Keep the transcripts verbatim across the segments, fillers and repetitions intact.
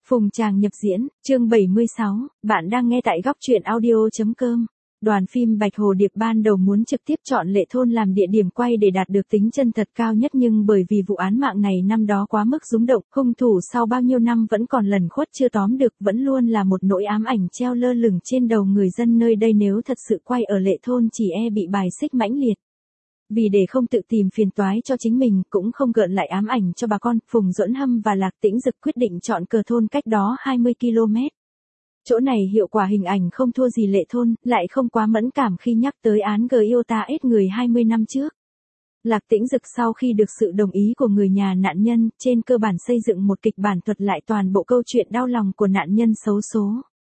Phùng Tràng nhập diễn, chương bảy mươi sáu, bạn đang nghe tại góc truyện audio.com. Đoàn phim Bạch Hồ Điệp ban đầu muốn trực tiếp chọn Lệ Thôn làm địa điểm quay để đạt được tính chân thật cao nhất, nhưng bởi vì vụ án mạng này năm đó quá mức rúng động, hung thủ sau bao nhiêu năm vẫn còn lẩn khuất chưa tóm được, vẫn luôn là một nỗi ám ảnh treo lơ lửng trên đầu người dân nơi đây. Nếu thật sự quay ở Lệ Thôn chỉ e bị bài xích mãnh liệt. Vì để không tự tìm phiền toái cho chính mình, cũng không gợn lại ám ảnh cho bà con, Phùng Duẫn Hâm và Lạc Tĩnh Dực quyết định chọn Cờ Thôn cách đó hai mươi ki lô mét. Chỗ này hiệu quả hình ảnh không thua gì Lệ Thôn, lại không quá mẫn cảm khi nhắc tới án Giota ết người hai mươi năm trước. Lạc Tĩnh Dực sau khi được sự đồng ý của người nhà nạn nhân, trên cơ bản xây dựng một kịch bản thuật lại toàn bộ câu chuyện đau lòng của nạn nhân xấu số.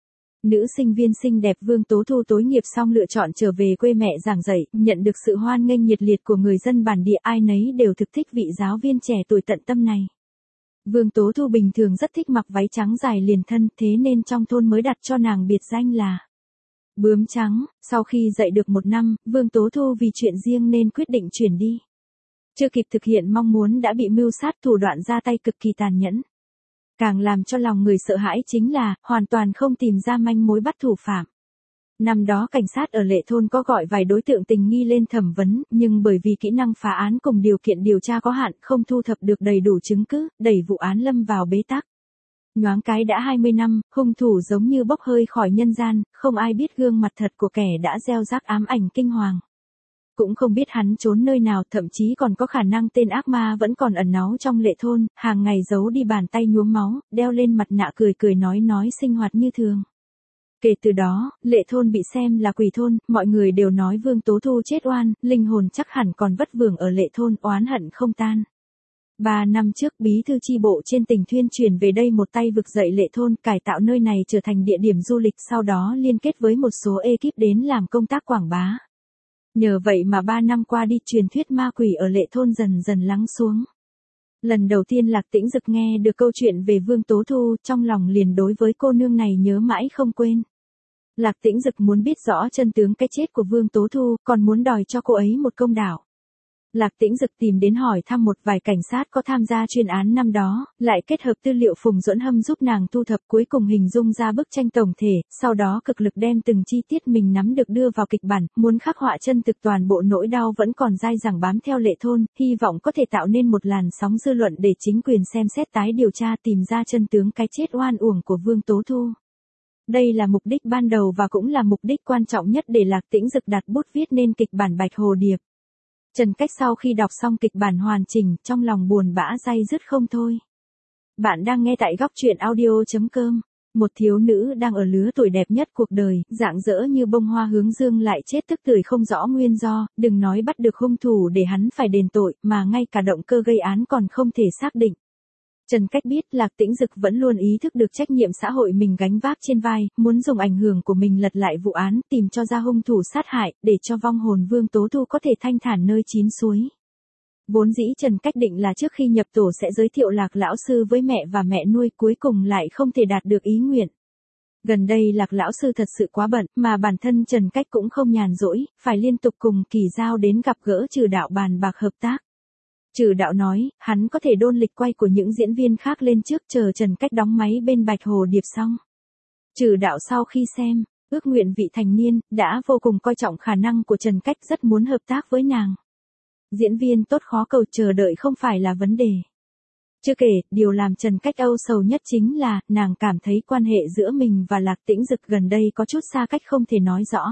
Nữ sinh viên xinh đẹp Vương Tố Thu tối nghiệp xong lựa chọn trở về quê mẹ giảng dạy, nhận được sự hoan nghênh nhiệt liệt của người dân bản địa, ai nấy đều thực thích vị giáo viên trẻ tuổi tận tâm này. Vương Tố Thu bình thường rất thích mặc váy trắng dài liền thân, thế nên trong thôn mới đặt cho nàng biệt danh là Bướm Trắng. Sau khi dạy được một năm, Vương Tố Thu vì chuyện riêng nên quyết định chuyển đi. Chưa kịp thực hiện mong muốn đã bị mưu sát, thủ đoạn ra tay cực kỳ tàn nhẫn. Càng làm cho lòng người sợ hãi chính là, hoàn toàn không tìm ra manh mối bắt thủ phạm. Năm đó cảnh sát ở Lệ Thôn có gọi vài đối tượng tình nghi lên thẩm vấn, nhưng bởi vì kỹ năng phá án cùng điều kiện điều tra có hạn, không thu thập được đầy đủ chứng cứ, đẩy vụ án lâm vào bế tắc. Nhoáng cái đã hai mươi năm, hung thủ giống như bốc hơi khỏi nhân gian, không ai biết gương mặt thật của kẻ đã gieo rắc ám ảnh kinh hoàng. Cũng không biết hắn trốn nơi nào, thậm chí còn có khả năng tên ác ma vẫn còn ẩn náu trong Lệ Thôn, hàng ngày giấu đi bàn tay nhuốm máu, đeo lên mặt nạ cười cười nói nói sinh hoạt như thường. Kể từ đó, Lệ Thôn bị xem là quỷ thôn, mọi người đều nói Vương Tố Thu chết oan, linh hồn chắc hẳn còn vất vưởng ở Lệ Thôn, oán hận không tan. Ba năm trước, bí thư chi bộ trên tỉnh Thuyên chuyển về đây một tay vực dậy Lệ Thôn, cải tạo nơi này trở thành địa điểm du lịch, sau đó liên kết với một số ekip đến làm công tác quảng bá. Nhờ vậy mà ba năm qua đi, truyền thuyết ma quỷ ở Lệ Thôn dần dần lắng xuống. Lần đầu tiên Lạc Tĩnh Dực nghe được câu chuyện về Vương Tố Thu, trong lòng liền đối với cô nương này nhớ mãi không quên. Lạc Tĩnh Dực muốn biết rõ chân tướng cái chết của Vương Tố Thu, còn muốn đòi cho cô ấy một công đạo. Lạc Tĩnh Dực tìm đến hỏi thăm một vài cảnh sát có tham gia chuyên án năm đó, lại kết hợp tư liệu Phùng Duẫn Hâm giúp nàng thu thập, cuối cùng hình dung ra bức tranh tổng thể, sau đó cực lực đem từng chi tiết mình nắm được đưa vào kịch bản, muốn khắc họa chân thực toàn bộ nỗi đau vẫn còn dai dẳng bám theo Lệ Thôn, hy vọng có thể tạo nên một làn sóng dư luận để chính quyền xem xét tái điều tra, tìm ra chân tướng cái chết oan uổng của Vương Tố Thu. Đây là mục đích ban đầu và cũng là mục đích quan trọng nhất để Lạc Tĩnh Dực đặt bút viết nên kịch bản Bạch Hồ Điệp. Trần Cách sau khi đọc xong kịch bản hoàn chỉnh, trong lòng buồn bã day dứt không thôi. Bạn đang nghe tại góc truyện audio.com. Một thiếu nữ đang ở lứa tuổi đẹp nhất cuộc đời, rạng rỡ như bông hoa hướng dương lại chết tức tưởi không rõ nguyên do, đừng nói bắt được hung thủ để hắn phải đền tội, mà ngay cả động cơ gây án còn không thể xác định. Trần Cách biết Lạc Tĩnh Dực vẫn luôn ý thức được trách nhiệm xã hội mình gánh vác trên vai, muốn dùng ảnh hưởng của mình lật lại vụ án, tìm cho ra hung thủ sát hại, để cho vong hồn Vương Tố Thu có thể thanh thản nơi chín suối. Vốn dĩ Trần Cách định là trước khi nhập tổ sẽ giới thiệu Lạc lão sư với mẹ và mẹ nuôi, cuối cùng lại không thể đạt được ý nguyện. Gần đây Lạc lão sư thật sự quá bận, mà bản thân Trần Cách cũng không nhàn rỗi, phải liên tục cùng Kỳ Giao đến gặp gỡ Trừ Đạo bàn bạc hợp tác. Trừ Đạo nói, hắn có thể đôn lịch quay của những diễn viên khác lên trước, chờ Trần Cách đóng máy bên Bạch Hồ Điệp xong. Trừ Đạo sau khi xem Ước Nguyện Vị Thành Niên, đã vô cùng coi trọng khả năng của Trần Cách, rất muốn hợp tác với nàng. Diễn viên tốt khó cầu, chờ đợi không phải là vấn đề. Chưa kể, điều làm Trần Cách âu sầu nhất chính là, nàng cảm thấy quan hệ giữa mình và Lạc Tĩnh Dực gần đây có chút xa cách không thể nói rõ.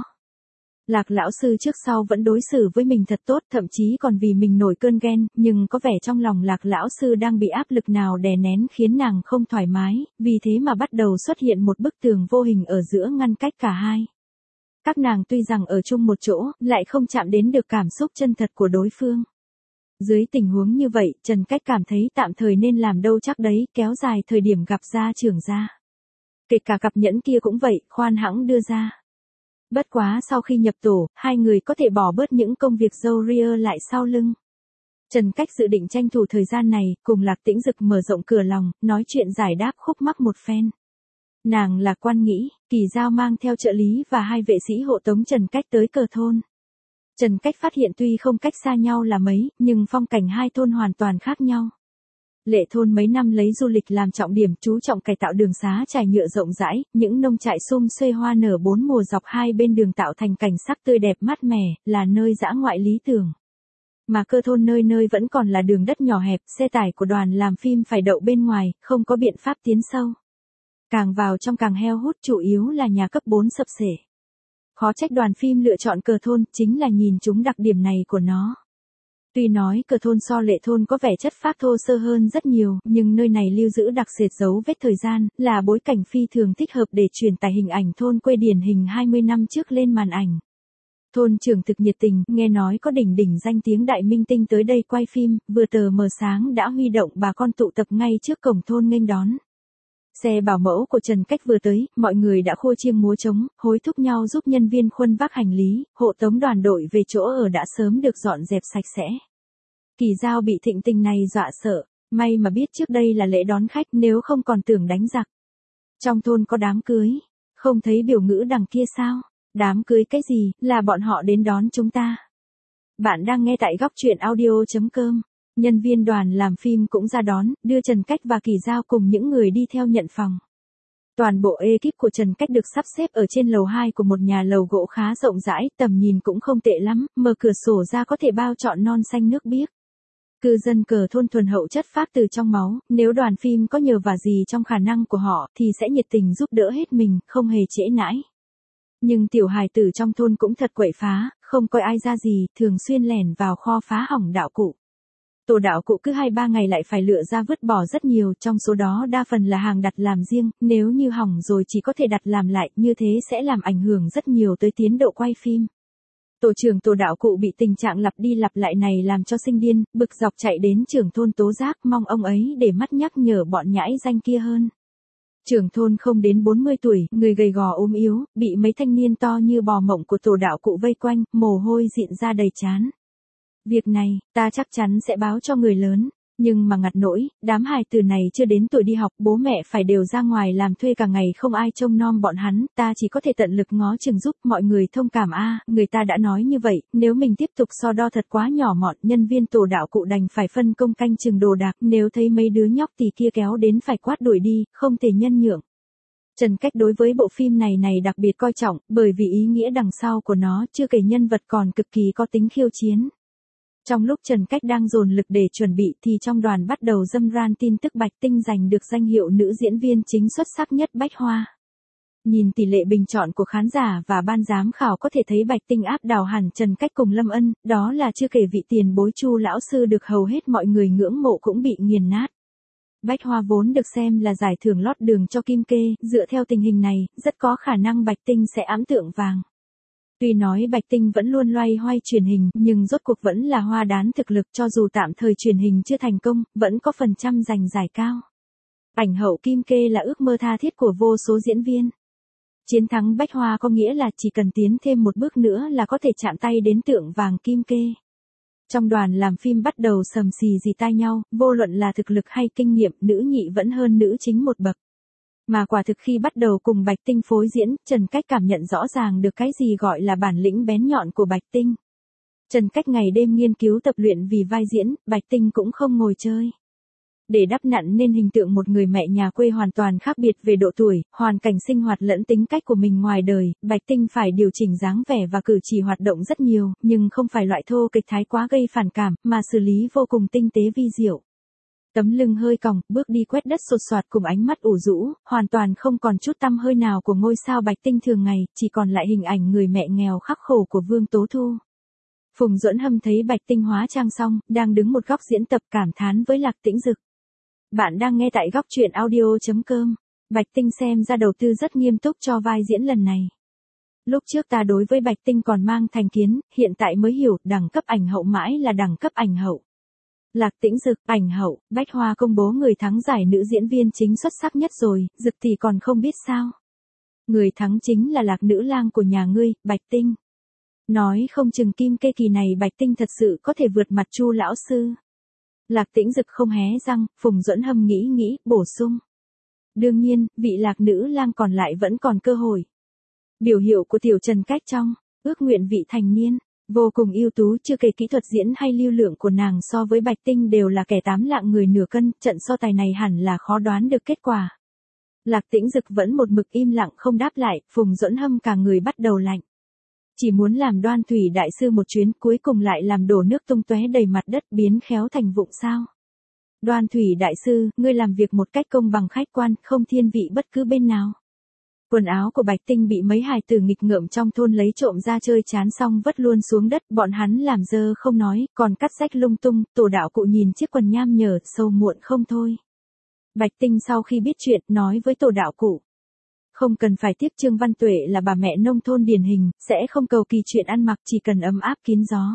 Lạc lão sư trước sau vẫn đối xử với mình thật tốt, thậm chí còn vì mình nổi cơn ghen, nhưng có vẻ trong lòng Lạc lão sư đang bị áp lực nào đè nén khiến nàng không thoải mái, vì thế mà bắt đầu xuất hiện một bức tường vô hình ở giữa ngăn cách cả hai. Các nàng tuy rằng ở chung một chỗ, lại không chạm đến được cảm xúc chân thật của đối phương. Dưới tình huống như vậy, Trần Cách cảm thấy tạm thời nên làm đâu chắc đấy, kéo dài thời điểm gặp gia trưởng ra. Kể cả cặp nhẫn kia cũng vậy, khoan hãng đưa ra. Bất quá sau khi nhập tổ, hai người có thể bỏ bớt những công việc râu ria lại sau lưng. Trần Cách dự định tranh thủ thời gian này, cùng Lạc Tĩnh Dực mở rộng cửa lòng, nói chuyện giải đáp khúc mắc một phen. Nàng là Quan Nghĩ, Kỳ Giao mang theo trợ lý và hai vệ sĩ hộ tống Trần Cách tới Cờ Thôn. Trần Cách phát hiện tuy không cách xa nhau là mấy, nhưng phong cảnh hai thôn hoàn toàn khác nhau. Lệ Thôn mấy năm lấy du lịch làm trọng điểm, chú trọng cải tạo đường xá trải nhựa rộng rãi, những nông trại sum xuê hoa nở bốn mùa dọc hai bên đường tạo thành cảnh sắc tươi đẹp mát mẻ, là nơi dã ngoại lý tưởng. Mà Cơ Thôn nơi nơi vẫn còn là đường đất nhỏ hẹp, xe tải của đoàn làm phim phải đậu bên ngoài, không có biện pháp tiến sâu. Càng vào trong càng heo hút, chủ yếu là nhà cấp bốn sập xể. Khó trách đoàn phim lựa chọn Cờ Thôn, chính là nhìn chúng đặc điểm này của nó. Tuy nói Cờ Thôn so Lệ Thôn có vẻ chất phác thô sơ hơn rất nhiều, nhưng nơi này lưu giữ đặc sệt dấu vết thời gian, là bối cảnh phi thường thích hợp để truyền tải hình ảnh thôn quê điển hình hai mươi năm trước lên màn ảnh. Thôn trưởng thực nhiệt tình, nghe nói có đỉnh đỉnh danh tiếng đại minh tinh tới đây quay phim, vừa tờ mờ sáng đã huy động bà con tụ tập ngay trước cổng thôn nghênh đón. Xe bảo mẫu của Trần Cách vừa tới, mọi người đã khua chiêng múa trống, hối thúc nhau giúp nhân viên khuân vác hành lý, hộ tống đoàn đội về chỗ ở đã sớm được dọn dẹp sạch sẽ. Kỳ Giao bị thịnh tình này dọa sợ, may mà biết trước đây là lễ đón khách, nếu không còn tưởng đánh giặc. Trong thôn có đám cưới, không thấy biểu ngữ đằng kia sao? Đám cưới cái gì, là bọn họ đến đón chúng ta. Bạn đang nghe tại góc truyện audio chấm com. Nhân viên đoàn làm phim cũng ra đón, đưa Trần Cách và Kỳ Giao cùng những người đi theo nhận phòng. Toàn bộ ekip của Trần Cách được sắp xếp ở trên lầu hai của một nhà lầu gỗ khá rộng rãi, tầm nhìn cũng không tệ lắm, mở cửa sổ ra có thể bao trọn non xanh nước biếc. Cư dân Cờ Thôn thuần hậu chất phác từ trong máu, nếu đoàn phim có nhờ vả gì trong khả năng của họ thì sẽ nhiệt tình giúp đỡ hết mình, không hề trễ nãi. Nhưng tiểu hài tử trong thôn cũng thật quậy phá, không coi ai ra gì, thường xuyên lẻn vào kho phá hỏng đạo cụ. Tổ đạo cụ cứ hai ba ngày lại phải lựa ra vứt bỏ rất nhiều, trong số đó đa phần là hàng đặt làm riêng, nếu như hỏng rồi chỉ có thể đặt làm lại, như thế sẽ làm ảnh hưởng rất nhiều tới tiến độ quay phim. Tổ trưởng tổ đạo cụ bị tình trạng lặp đi lặp lại này làm cho sinh điên, bực dọc chạy đến trưởng thôn tố giác, mong ông ấy để mắt nhắc nhở bọn nhãi danh kia hơn. Trưởng thôn không đến bốn mươi tuổi, người gầy gò ốm yếu, bị mấy thanh niên to như bò mộng của tổ đạo cụ vây quanh, mồ hôi dịn ra đầy trán. Việc này, ta chắc chắn sẽ báo cho người lớn, nhưng mà ngặt nỗi, đám hài tử này chưa đến tuổi đi học, bố mẹ phải đều ra ngoài làm thuê cả ngày không ai trông nom bọn hắn, ta chỉ có thể tận lực ngó chừng giúp mọi người thông cảm a, người ta đã nói như vậy, nếu mình tiếp tục so đo thật quá nhỏ mọn, nhân viên tổ đạo cụ đành phải phân công canh chừng đồ đạc, nếu thấy mấy đứa nhóc tì kia kéo đến phải quát đuổi đi, không thể nhân nhượng. Trần Cách đối với bộ phim này này đặc biệt coi trọng, bởi vì ý nghĩa đằng sau của nó, chưa kể nhân vật còn cực kỳ có tính khiêu chiến. Trong lúc Trần Cách đang dồn lực để chuẩn bị thì trong đoàn bắt đầu râm ran tin tức Bạch Tinh giành được danh hiệu nữ diễn viên chính xuất sắc nhất Bách Hoa. Nhìn tỷ lệ bình chọn của khán giả và ban giám khảo có thể thấy Bạch Tinh áp đảo hẳn Trần Cách cùng Lâm Ân, đó là chưa kể vị tiền bối Chu lão sư được hầu hết mọi người ngưỡng mộ cũng bị nghiền nát. Bách Hoa vốn được xem là giải thưởng lót đường cho Kim Kê, dựa theo tình hình này, rất có khả năng Bạch Tinh sẽ ẵm tượng vàng. Tuy nói Bạch Tinh vẫn luôn loay hoay truyền hình, nhưng rốt cuộc vẫn là hoa đán thực lực, cho dù tạm thời truyền hình chưa thành công, vẫn có phần trăm giành giải cao. Ảnh hậu Kim Kê là ước mơ tha thiết của vô số diễn viên. Chiến thắng Bách Hoa có nghĩa là chỉ cần tiến thêm một bước nữa là có thể chạm tay đến tượng vàng Kim Kê. Trong đoàn làm phim bắt đầu sầm xì dì tai nhau, vô luận là thực lực hay kinh nghiệm, nữ nhị vẫn hơn nữ chính một bậc. Mà quả thực khi bắt đầu cùng Bạch Tinh phối diễn, Trần Cách cảm nhận rõ ràng được cái gì gọi là bản lĩnh bén nhọn của Bạch Tinh. Trần Cách ngày đêm nghiên cứu tập luyện vì vai diễn, Bạch Tinh cũng không ngồi chơi. Để đắp nặn nên hình tượng một người mẹ nhà quê hoàn toàn khác biệt về độ tuổi, hoàn cảnh sinh hoạt lẫn tính cách của mình ngoài đời, Bạch Tinh phải điều chỉnh dáng vẻ và cử chỉ hoạt động rất nhiều, nhưng không phải loại thô kịch thái quá gây phản cảm, mà xử lý vô cùng tinh tế vi diệu. Tấm lưng hơi còng, bước đi quét đất sột soạt cùng ánh mắt ủ rũ, hoàn toàn không còn chút tăm hơi nào của ngôi sao Bạch Tinh thường ngày, chỉ còn lại hình ảnh người mẹ nghèo khắc khổ của Vương Tố Thu. Phùng Duẫn Hâm thấy Bạch Tinh hóa trang xong, đang đứng một góc diễn tập cảm thán với Lạc Tĩnh Dực. Bạn đang nghe tại góc truyện audio chấm com. Bạch Tinh xem ra đầu tư rất nghiêm túc cho vai diễn lần này. Lúc trước ta đối với Bạch Tinh còn mang thành kiến, hiện tại mới hiểu, đẳng cấp ảnh hậu mãi là đẳng cấp ảnh hậu. Lạc Tĩnh Dực, ảnh hậu, Bách Hoa công bố người thắng giải nữ diễn viên chính xuất sắc nhất rồi, Dực thì còn không biết sao. Người thắng chính là Lạc nữ lang của nhà ngươi, Bạch Tinh. Nói không chừng Kim Kê kỳ này Bạch Tinh thật sự có thể vượt mặt Chu lão sư. Lạc Tĩnh Dực không hé răng, Phùng Duẫn Hâm nghĩ nghĩ, bổ sung. Đương nhiên, vị Lạc nữ lang còn lại vẫn còn cơ hội. Biểu hiệu của tiểu Trần Cách trong, ước nguyện vị thành niên. Vô cùng ưu tú, chưa kể kỹ thuật diễn hay lưu lượng của nàng so với Bạch Tinh đều là kẻ tám lạng người nửa cân, trận so tài này hẳn là khó đoán được kết quả. Lạc Tĩnh Dực vẫn một mực im lặng không đáp lại, Phùng Duẫn Hâm cả người bắt đầu lạnh. Chỉ muốn làm Đoan Thủy đại sư một chuyến, cuối cùng lại làm đổ nước tung tóe đầy mặt đất, biến khéo thành vụng sao? Đoan Thủy đại sư, ngươi làm việc một cách công bằng khách quan, không thiên vị bất cứ bên nào. Quần áo của Bạch Tinh bị mấy hài tử nghịch ngợm trong thôn lấy trộm ra chơi chán xong vất luôn xuống đất, bọn hắn làm dơ không nói, còn cắt rách lung tung, Tổ đạo cụ nhìn chiếc quần nham nhở, sâu muộn không thôi. Bạch Tinh sau khi biết chuyện, nói với Tổ đạo cụ. Không cần phải tiếp, Trương Văn Tuệ là bà mẹ nông thôn điển hình, sẽ không cầu kỳ chuyện ăn mặc, chỉ cần ấm áp kín gió.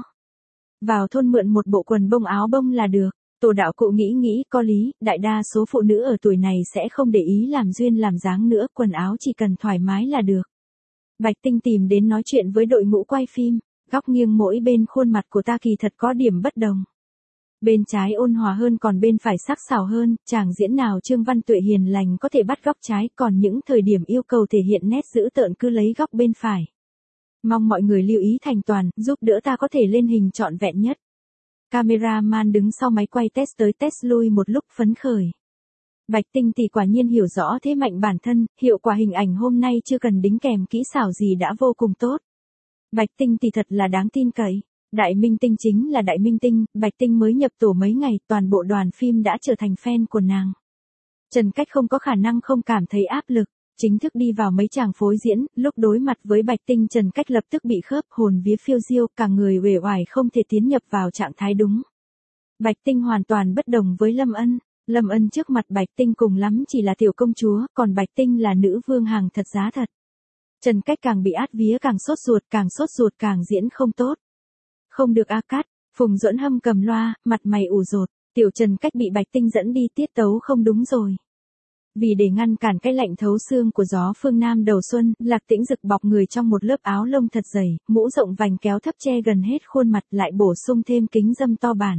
Vào thôn mượn một bộ quần bông áo bông là được. Tổ đạo cụ nghĩ nghĩ, có lý, đại đa số phụ nữ ở tuổi này sẽ không để ý làm duyên làm dáng nữa, quần áo chỉ cần thoải mái là được. Bạch Tinh tìm đến nói chuyện với đội ngũ quay phim, góc nghiêng mỗi bên khuôn mặt của ta kỳ thật có điểm bất đồng. Bên trái ôn hòa hơn còn bên phải sắc sảo hơn, chàng diễn nào Trương Văn Tuệ hiền lành có thể bắt góc trái, còn những thời điểm yêu cầu thể hiện nét dữ tợn cứ lấy góc bên phải. Mong mọi người lưu ý thành toàn, giúp đỡ ta có thể lên hình trọn vẹn nhất. Cameraman đứng sau máy quay test tới test lui một lúc phấn khởi. Bạch Tinh thì quả nhiên hiểu rõ thế mạnh bản thân, hiệu quả hình ảnh hôm nay chưa cần đính kèm kỹ xảo gì đã vô cùng tốt. Bạch Tinh thì thật là đáng tin cậy. Đại minh tinh chính là đại minh tinh, Bạch Tinh mới nhập tổ mấy ngày, toàn bộ đoàn phim đã trở thành fan của nàng. Trần Cách không có khả năng không cảm thấy áp lực, chính thức đi vào mấy tràng phối diễn, lúc đối mặt với Bạch Tinh Trần Cách lập tức bị khớp hồn vía phiêu diêu, cả người uể oải không thể tiến nhập vào trạng thái đúng. Bạch Tinh hoàn toàn bất đồng với Lâm Ân, Lâm Ân trước mặt Bạch Tinh cùng lắm chỉ là tiểu công chúa, còn Bạch Tinh là nữ vương hàng thật giá thật. Trần Cách càng bị át vía càng sốt ruột, càng sốt ruột càng diễn không tốt. Không được a cát, Phùng Duẫn Hâm cầm loa, mặt mày ủ rột, tiểu Trần Cách bị Bạch Tinh dẫn đi, tiết tấu không đúng rồi. Vì để ngăn cản cái lạnh thấu xương của gió phương Nam đầu xuân, Lạc Tĩnh Dực bọc người trong một lớp áo lông thật dày, mũ rộng vành kéo thấp che gần hết khuôn mặt, lại bổ sung thêm kính râm to bản.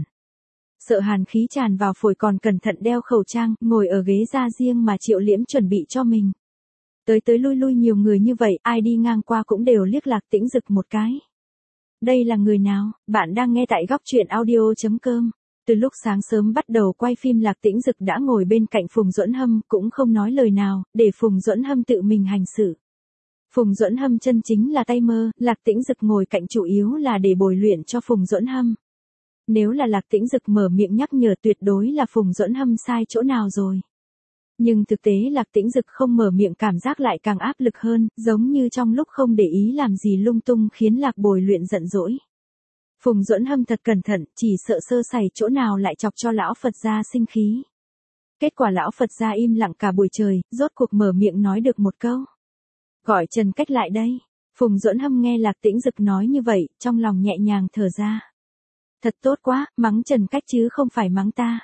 Sợ hàn khí tràn vào phổi còn cẩn thận đeo khẩu trang, ngồi ở ghế da riêng mà Triệu Liễm chuẩn bị cho mình. Tới tới lui lui nhiều người như vậy, ai đi ngang qua cũng đều liếc Lạc Tĩnh Dực một cái. Đây là người nào? Bạn đang nghe tại góc truyện audio chấm com. Từ lúc sáng sớm bắt đầu quay phim, Lạc Tĩnh Dực đã ngồi bên cạnh Phùng Duẫn Hâm, cũng không nói lời nào, để Phùng Duẫn Hâm tự mình hành sự. Phùng Duẫn Hâm chân chính là tay mơ, Lạc Tĩnh Dực ngồi cạnh chủ yếu là để bồi luyện cho Phùng Duẫn Hâm. Nếu là Lạc Tĩnh Dực mở miệng nhắc nhở tuyệt đối là Phùng Duẫn Hâm sai chỗ nào rồi. Nhưng thực tế Lạc Tĩnh Dực không mở miệng cảm giác lại càng áp lực hơn, giống như trong lúc không để ý làm gì lung tung khiến Lạc bồi luyện giận dỗi. Phùng Duẫn Hâm thật cẩn thận, chỉ sợ sơ sẩy chỗ nào lại chọc cho lão Phật gia sinh khí. Kết quả lão Phật gia im lặng cả buổi trời, rốt cuộc mở miệng nói được một câu. Gọi Trần Cách lại đây. Phùng Duẫn Hâm nghe Lạc Tĩnh Dực nói như vậy, trong lòng nhẹ nhàng thở ra. Thật tốt quá, mắng Trần Cách chứ không phải mắng ta.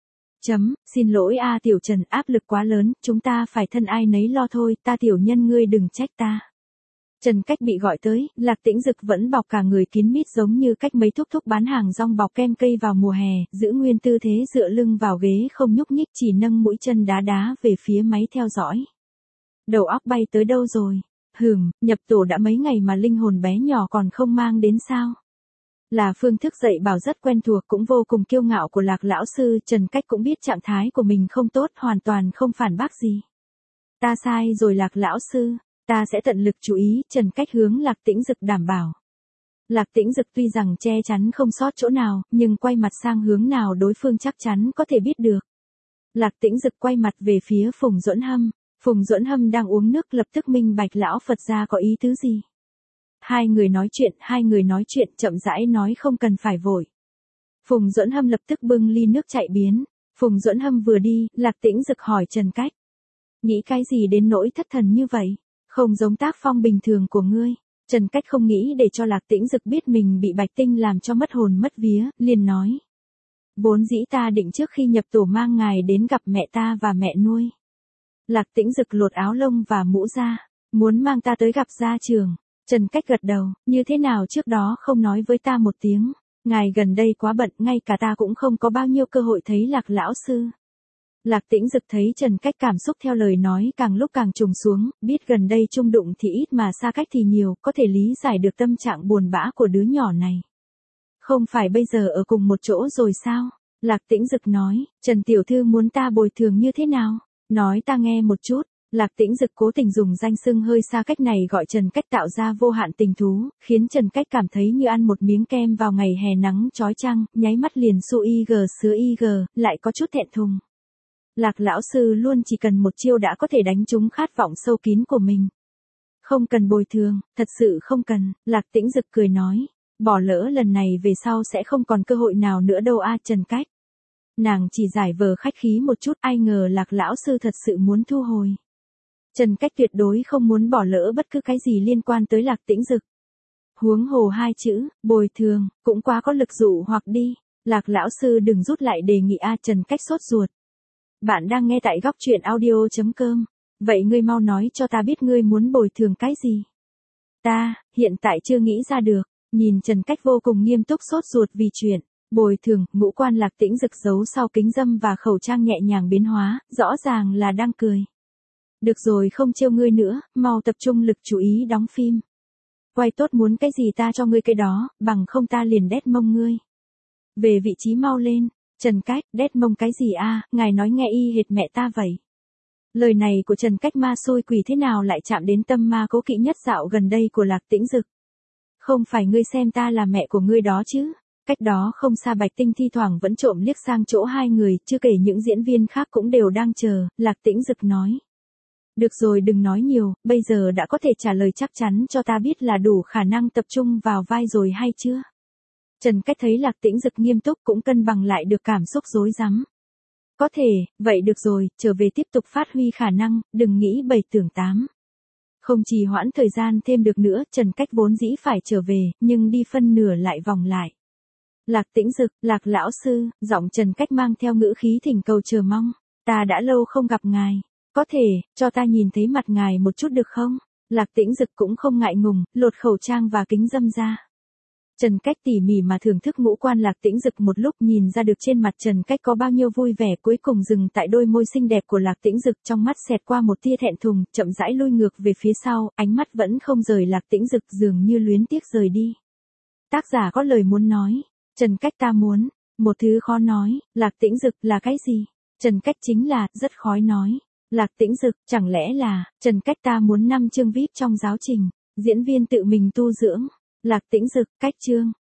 Chấm, xin lỗi a tiểu Trần, áp lực quá lớn, chúng ta phải thân ai nấy lo thôi, ta tiểu nhân ngươi đừng trách ta. Trần Cách bị gọi tới, Lạc Tĩnh Dực vẫn bọc cả người kín mít giống như cách mấy thúc thúc bán hàng rong bọc kem cây vào mùa hè, giữ nguyên tư thế dựa lưng vào ghế không nhúc nhích, chỉ nâng mũi chân đá đá về phía máy theo dõi. Đầu óc bay tới đâu rồi? Hừm, nhập tổ đã mấy ngày mà linh hồn bé nhỏ còn không mang đến sao? Là phương thức dạy bảo rất quen thuộc cũng vô cùng kiêu ngạo của Lạc lão sư, Trần Cách cũng biết trạng thái của mình không tốt, hoàn toàn không phản bác gì. Ta sai rồi Lạc lão sư. Ta sẽ tận lực chú ý, Trần Cách hướng Lạc Tĩnh Dực đảm bảo. Lạc Tĩnh Dực tuy rằng che chắn không sót chỗ nào, nhưng quay mặt sang hướng nào đối phương chắc chắn có thể biết được. Lạc Tĩnh Dực quay mặt về phía Phùng Duẫn Hâm, Phùng Duẫn Hâm đang uống nước lập tức minh bạch lão Phật gia có ý tứ gì. Hai người nói chuyện, hai người nói chuyện chậm rãi nói không cần phải vội. Phùng Duẫn Hâm lập tức bưng ly nước chạy biến, Phùng Duẫn Hâm vừa đi, Lạc Tĩnh Dực hỏi Trần Cách. Nghĩ cái gì đến nỗi thất thần như vậy? Không giống tác phong bình thường của ngươi. Trần Cách không nghĩ để cho Lạc Tĩnh Dực biết mình bị Bạch Tinh làm cho mất hồn mất vía, liền nói. Vốn dĩ ta định trước khi nhập tổ mang ngài đến gặp mẹ ta và mẹ nuôi. Lạc Tĩnh Dực lột áo lông và mũ ra, muốn mang ta tới gặp gia trường. Trần Cách gật đầu, như thế nào trước đó không nói với ta một tiếng. Ngài gần đây quá bận, ngay cả ta cũng không có bao nhiêu cơ hội thấy Lạc lão sư. Lạc Tĩnh Dực thấy Trần Cách cảm xúc theo lời nói càng lúc càng trùng xuống, biết gần đây chung đụng thì ít mà xa cách thì nhiều, có thể lý giải được tâm trạng buồn bã của đứa nhỏ này. Không phải bây giờ ở cùng một chỗ rồi sao? Lạc Tĩnh Dực nói, Trần Tiểu Thư muốn ta bồi thường như thế nào? Nói ta nghe một chút. Lạc Tĩnh Dực cố tình dùng danh xưng hơi xa cách này gọi Trần Cách tạo ra vô hạn tình thú, khiến Trần Cách cảm thấy như ăn một miếng kem vào ngày hè nắng chói chang, nháy mắt liền su y gờ sứa y gờ, lại có chút thẹn thùng. Lạc lão sư luôn chỉ cần một chiêu đã có thể đánh trúng khát vọng sâu kín của mình. Không cần bồi thường, thật sự không cần, Lạc Tĩnh Dực cười nói, bỏ lỡ lần này về sau sẽ không còn cơ hội nào nữa đâu a Trần Cách. Nàng chỉ giải vờ khách khí một chút, ai ngờ Lạc lão sư thật sự muốn thu hồi. Trần Cách tuyệt đối không muốn bỏ lỡ bất cứ cái gì liên quan tới Lạc Tĩnh Dực. Huống hồ hai chữ, bồi thường, cũng quá có lực dụ hoặc đi. Lạc lão sư đừng rút lại đề nghị a Trần Cách sốt ruột. Bạn đang nghe tại góc truyện audio chấm com. Vậy ngươi mau nói cho ta biết ngươi muốn bồi thường cái gì? Ta, hiện tại chưa nghĩ ra được. Nhìn Trần Cách vô cùng nghiêm túc sốt ruột vì chuyện bồi thường, ngũ quan Lạc Tĩnh Dực giấu sau kính dâm và khẩu trang nhẹ nhàng biến hóa, rõ ràng là đang cười. Được rồi, không trêu ngươi nữa, mau tập trung lực chú ý đóng phim. Quay tốt muốn cái gì ta cho ngươi cái đó, bằng không ta liền đét mông ngươi. Về vị trí mau lên. Trần Cách, đét mông cái gì a? Ngài nói nghe y hệt mẹ ta vậy. Lời này của Trần Cách ma xui quỷ thế nào lại chạm đến tâm ma cố kỵ nhất dạo gần đây của Lạc Tĩnh Dực. Không phải ngươi xem ta là mẹ của ngươi đó chứ? Cách đó không xa Bạch Tinh thi thoảng vẫn trộm liếc sang chỗ hai người, chưa kể những diễn viên khác cũng đều đang chờ, Lạc Tĩnh Dực nói. Được rồi, đừng nói nhiều, bây giờ đã có thể trả lời chắc chắn cho ta biết là đủ khả năng tập trung vào vai rồi hay chưa? Trần Cách thấy Lạc Tĩnh Dực nghiêm túc cũng cân bằng lại được cảm xúc rối rắm. Có thể, vậy được rồi, trở về tiếp tục phát huy khả năng, đừng nghĩ bảy tưởng tám. Không trì hoãn thời gian thêm được nữa, Trần Cách vốn dĩ phải trở về, nhưng đi phân nửa lại vòng lại. Lạc Tĩnh Dực, Lạc lão sư, giọng Trần Cách mang theo ngữ khí thỉnh cầu chờ mong. Ta đã lâu không gặp ngài. Có thể, cho ta nhìn thấy mặt ngài một chút được không? Lạc Tĩnh Dực cũng không ngại ngùng, lột khẩu trang và kính dâm ra. Trần Cách tỉ mỉ mà thưởng thức ngũ quan Lạc Tĩnh Dực một lúc, nhìn ra được trên mặt Trần Cách có bao nhiêu vui vẻ, cuối cùng dừng tại đôi môi xinh đẹp của Lạc Tĩnh Dực, trong mắt xẹt qua một tia thẹn thùng, chậm rãi lui ngược về phía sau, ánh mắt vẫn không rời Lạc Tĩnh Dực, dường như luyến tiếc rời đi. Tác giả có lời muốn nói. Trần Cách ta muốn, một thứ khó nói, Lạc Tĩnh Dực là cái gì? Trần Cách chính là, rất khó nói. Lạc Tĩnh Dực, chẳng lẽ là, Trần Cách ta muốn năm chương vi ai pi trong giáo trình, diễn viên tự mình tu dưỡng. Lạc Tĩnh Dực, cách chương.